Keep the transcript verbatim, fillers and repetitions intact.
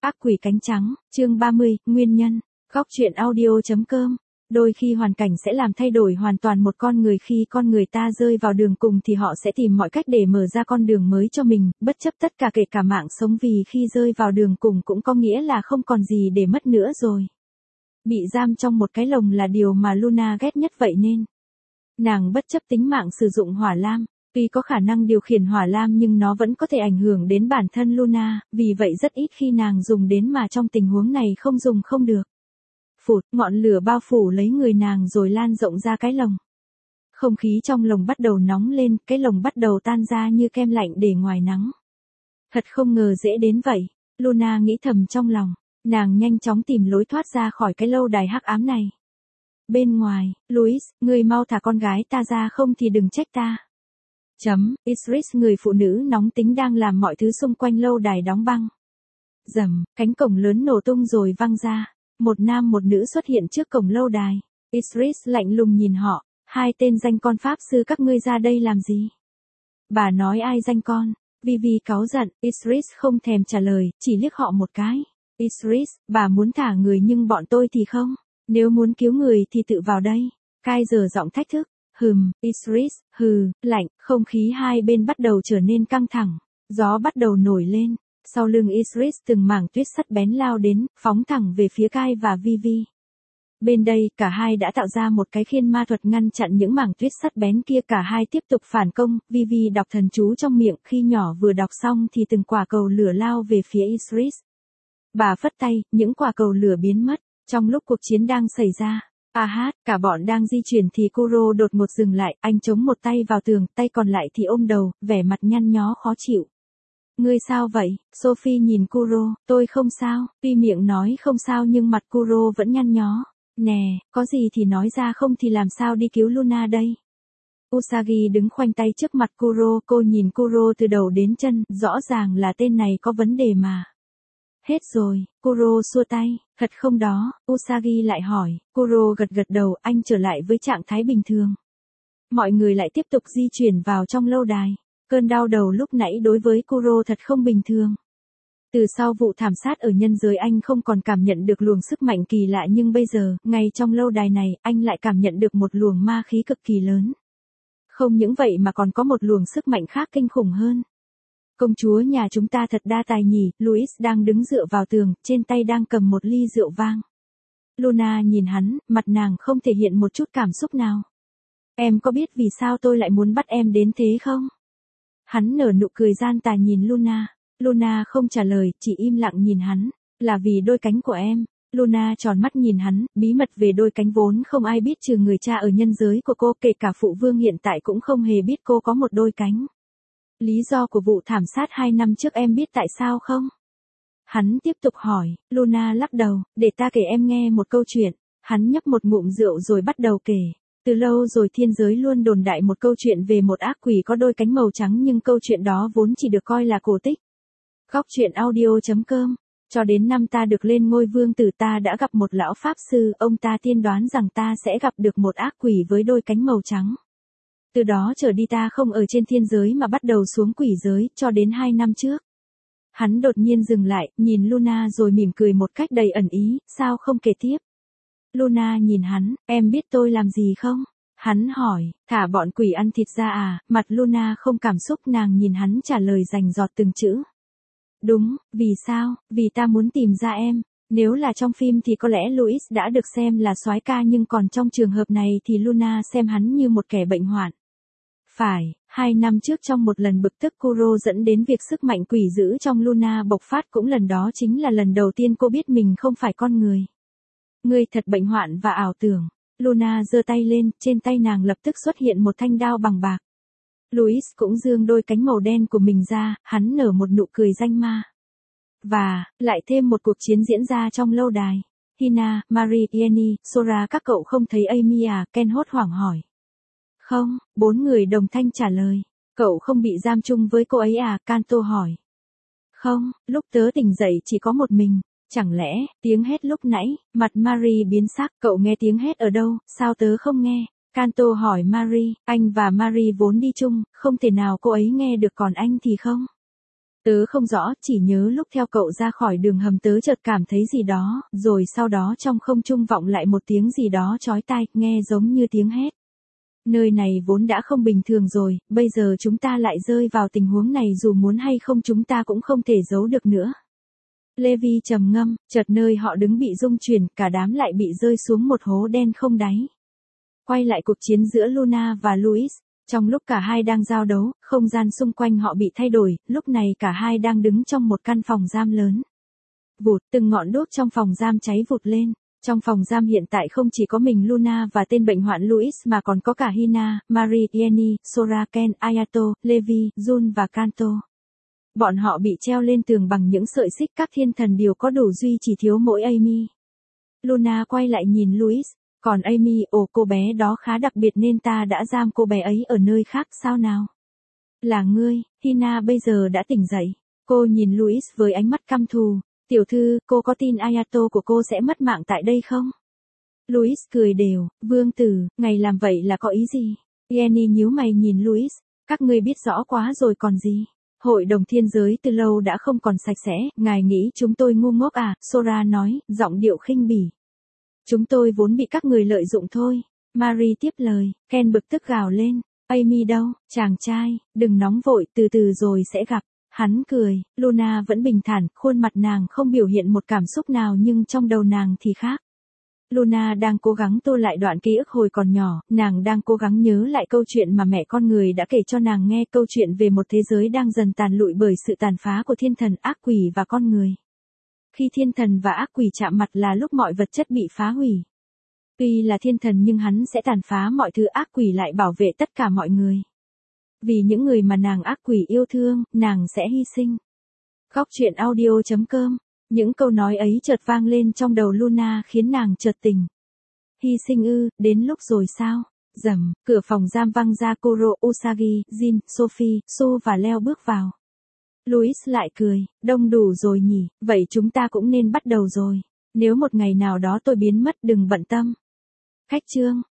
Ác quỷ cánh trắng, chương ba mươi, nguyên nhân. Góc truyện audio.com. Đôi khi hoàn cảnh sẽ làm thay đổi hoàn toàn một con người, khi con người ta rơi vào đường cùng thì họ sẽ tìm mọi cách để mở ra con đường mới cho mình, bất chấp tất cả kể cả mạng sống, vì khi rơi vào đường cùng cũng có nghĩa là không còn gì để mất nữa rồi. Bị giam trong một cái lồng là điều mà Luna ghét nhất, vậy nên nàng bất chấp tính mạng sử dụng hỏa lam. Tuy có khả năng điều khiển hỏa lam nhưng nó vẫn có thể ảnh hưởng đến bản thân Luna, vì vậy rất ít khi nàng dùng đến, mà trong tình huống này không dùng không được. Phụt, ngọn lửa bao phủ lấy người nàng rồi lan rộng ra cái lồng. Không khí trong lồng bắt đầu nóng lên, cái lồng bắt đầu tan ra như kem lạnh để ngoài nắng. Thật không ngờ dễ đến vậy, Luna nghĩ thầm trong lòng. Nàng nhanh chóng tìm lối thoát ra khỏi cái lâu đài hắc ám này. Bên ngoài, Louis, ngươi mau thả con gái ta ra, không thì đừng trách ta. Chấm, Iris, người phụ nữ nóng tính đang làm mọi thứ xung quanh lâu đài đóng băng. Rầm, cánh cổng lớn nổ tung rồi văng ra. Một nam một nữ xuất hiện trước cổng lâu đài. Iris lạnh lùng nhìn họ, hai tên danh con pháp sư các ngươi ra đây làm gì? Bà nói ai danh con? Vivi cáu giận, Iris không thèm trả lời, chỉ liếc họ một cái. Iris, bà muốn thả người nhưng bọn tôi thì không. Nếu muốn cứu người thì tự vào đây. Kai giờ giọng thách thức. Hừm, Iris, hừ, lạnh, không khí hai bên bắt đầu trở nên căng thẳng. Gió bắt đầu nổi lên. Sau lưng Iris từng mảng tuyết sắt bén lao đến, phóng thẳng về phía Kai và Vivi. Bên đây, cả hai đã tạo ra một cái khiên ma thuật ngăn chặn những mảng tuyết sắt bén kia. Cả hai tiếp tục phản công, Vivi đọc thần chú trong miệng, khi nhỏ vừa đọc xong thì từng quả cầu lửa lao về phía Iris. Bà phất tay, những quả cầu lửa biến mất. Trong lúc cuộc chiến đang xảy ra, à hát, cả bọn đang di chuyển thì Kuro đột ngột dừng lại, anh chống một tay vào tường, tay còn lại thì ôm đầu, vẻ mặt nhăn nhó khó chịu. Ngươi sao vậy? Sophie nhìn Kuro, tôi không sao, tuy miệng nói không sao nhưng mặt Kuro vẫn nhăn nhó. Nè, có gì thì nói ra, không thì làm sao đi cứu Luna đây? Usagi đứng khoanh tay trước mặt Kuro, cô nhìn Kuro từ đầu đến chân, rõ ràng là tên này có vấn đề mà. Hết rồi, Kuro xua tay, thật không đó, Usagi lại hỏi, Kuro gật gật đầu, anh trở lại với trạng thái bình thường. Mọi người lại tiếp tục di chuyển vào trong lâu đài. Cơn đau đầu lúc nãy đối với Kuro thật không bình thường. Từ sau vụ thảm sát ở nhân giới anh không còn cảm nhận được luồng sức mạnh kỳ lạ, nhưng bây giờ, ngay trong lâu đài này, anh lại cảm nhận được một luồng ma khí cực kỳ lớn. Không những vậy mà còn có một luồng sức mạnh khác kinh khủng hơn. Công chúa nhà chúng ta thật đa tài nhỉ. Louis đang đứng dựa vào tường, trên tay đang cầm một ly rượu vang. Luna nhìn hắn, mặt nàng không thể hiện một chút cảm xúc nào. Em có biết vì sao tôi lại muốn bắt em đến thế không? Hắn nở nụ cười gian tà nhìn Luna. Luna không trả lời, chỉ im lặng nhìn hắn. Là vì đôi cánh của em. Luna tròn mắt nhìn hắn, bí mật về đôi cánh vốn không ai biết trừ người cha ở nhân giới của cô, kể cả phụ vương hiện tại cũng không hề biết cô có một đôi cánh. Lý do của vụ thảm sát hai năm trước em biết tại sao không? Hắn tiếp tục hỏi. Luna lắc đầu, để ta kể em nghe một câu chuyện. Hắn nhấp một ngụm rượu rồi bắt đầu kể. Từ lâu rồi thiên giới luôn đồn đại một câu chuyện về một ác quỷ có đôi cánh màu trắng, nhưng câu chuyện đó vốn chỉ được coi là cổ tích. Góc truyện audio.com. Cho đến năm ta được lên ngôi vương tử, ta đã gặp một lão pháp sư, ông ta tiên đoán rằng ta sẽ gặp được một ác quỷ với đôi cánh màu trắng. Từ đó trở đi ta không ở trên thiên giới mà bắt đầu xuống quỷ giới, cho đến hai năm trước. Hắn đột nhiên dừng lại, nhìn Luna rồi mỉm cười một cách đầy ẩn ý, sao không kể tiếp? Luna nhìn hắn, em biết tôi làm gì không? Hắn hỏi, thả bọn quỷ ăn thịt ra à? Mặt Luna không cảm xúc, nàng nhìn hắn trả lời rành rọt từng chữ. Đúng, vì sao? Vì ta muốn tìm ra em. Nếu là trong phim thì có lẽ Louis đã được xem là soái ca, nhưng còn trong trường hợp này thì Luna xem hắn như một kẻ bệnh hoạn. Phải, hai năm trước trong một lần bực tức Kuro dẫn đến việc sức mạnh quỷ dữ trong Luna bộc phát, cũng lần đó chính là lần đầu tiên cô biết mình không phải con người. Ngươi thật bệnh hoạn và ảo tưởng. Luna giơ tay lên, trên tay nàng lập tức xuất hiện một thanh đao bằng bạc. Louis cũng giương đôi cánh màu đen của mình ra, hắn nở một nụ cười danh ma. Và, lại thêm một cuộc chiến diễn ra trong lâu đài. Hina, Marie, Jenny, Sora, các cậu không thấy Amy à? Ken hốt hoảng hỏi. Không, bốn người đồng thanh trả lời. Cậu không bị giam chung với cô ấy à? Kanto hỏi. Không, lúc tớ tỉnh dậy chỉ có một mình. Chẳng lẽ, tiếng hét lúc nãy, mặt Marie biến sắc, cậu nghe tiếng hét ở đâu, sao tớ không nghe? Kanto hỏi Marie, anh và Marie vốn đi chung, không thể nào cô ấy nghe được, còn anh thì không. Tớ không rõ, chỉ nhớ lúc theo cậu ra khỏi đường hầm tớ chợt cảm thấy gì đó, rồi sau đó trong không trung vọng lại một tiếng gì đó chói tai, nghe giống như tiếng hét. Nơi này vốn đã không bình thường rồi, bây giờ chúng ta lại rơi vào tình huống này dù muốn hay không chúng ta cũng không thể giấu được nữa. Levi trầm ngâm, chợt nơi họ đứng bị rung chuyển, cả đám lại bị rơi xuống một hố đen không đáy. Quay lại cuộc chiến giữa Luna và Louis. Trong lúc cả hai đang giao đấu, không gian xung quanh họ bị thay đổi, lúc này cả hai đang đứng trong một căn phòng giam lớn. Vụt, từng ngọn đuốc trong phòng giam cháy vụt lên. Trong phòng giam hiện tại không chỉ có mình Luna và tên bệnh hoạn Louis mà còn có cả Hina, Marie, Jenny, Sora, Ken, Ayato, Levi, Jun và Kanto. Bọn họ bị treo lên tường bằng những sợi xích, các thiên thần đều có đủ duy chỉ thiếu mỗi Amy. Luna quay lại nhìn Louis. Còn Amy, ồ cô bé đó khá đặc biệt nên ta đã giam cô bé ấy ở nơi khác sao nào? Là ngươi, Hina bây giờ đã tỉnh dậy. Cô nhìn Louis với ánh mắt căm thù. Tiểu thư, cô có tin Ayato của cô sẽ mất mạng tại đây không? Louis cười đều, vương tử, ngày làm vậy là có ý gì? Jenny nhíu mày nhìn Louis, các ngươi biết rõ quá rồi còn gì? Hội đồng thiên giới từ lâu đã không còn sạch sẽ, ngài nghĩ chúng tôi ngu ngốc à? Sora nói, giọng điệu khinh bỉ. Chúng tôi vốn bị các người lợi dụng thôi. Marie tiếp lời, Ken bực tức gào lên. Amy đâu, chàng trai, đừng nóng vội, từ từ rồi sẽ gặp. Hắn cười, Luna vẫn bình thản, khuôn mặt nàng không biểu hiện một cảm xúc nào nhưng trong đầu nàng thì khác. Luna đang cố gắng tô lại đoạn ký ức hồi còn nhỏ, nàng đang cố gắng nhớ lại câu chuyện mà mẹ con người đã kể cho nàng nghe, câu chuyện về một thế giới đang dần tàn lụi bởi sự tàn phá của thiên thần, ác quỷ và con người. Khi thiên thần và ác quỷ chạm mặt là lúc mọi vật chất bị phá hủy. Tuy là thiên thần nhưng hắn sẽ tàn phá mọi thứ, ác quỷ lại bảo vệ tất cả mọi người. Vì những người mà nàng ác quỷ yêu thương, nàng sẽ hy sinh. Góc truyện audio chấm com. Những câu nói ấy chợt vang lên trong đầu Luna khiến nàng chợt tỉnh. Hy sinh ư, đến lúc rồi sao? Rầm, cửa phòng giam văng ra, Koro, Usagi, Jin, Sophie, Su và Leo bước vào. Louis lại cười, đông đủ rồi nhỉ, vậy chúng ta cũng nên bắt đầu rồi. Nếu một ngày nào đó tôi biến mất đừng bận tâm. Khách chương.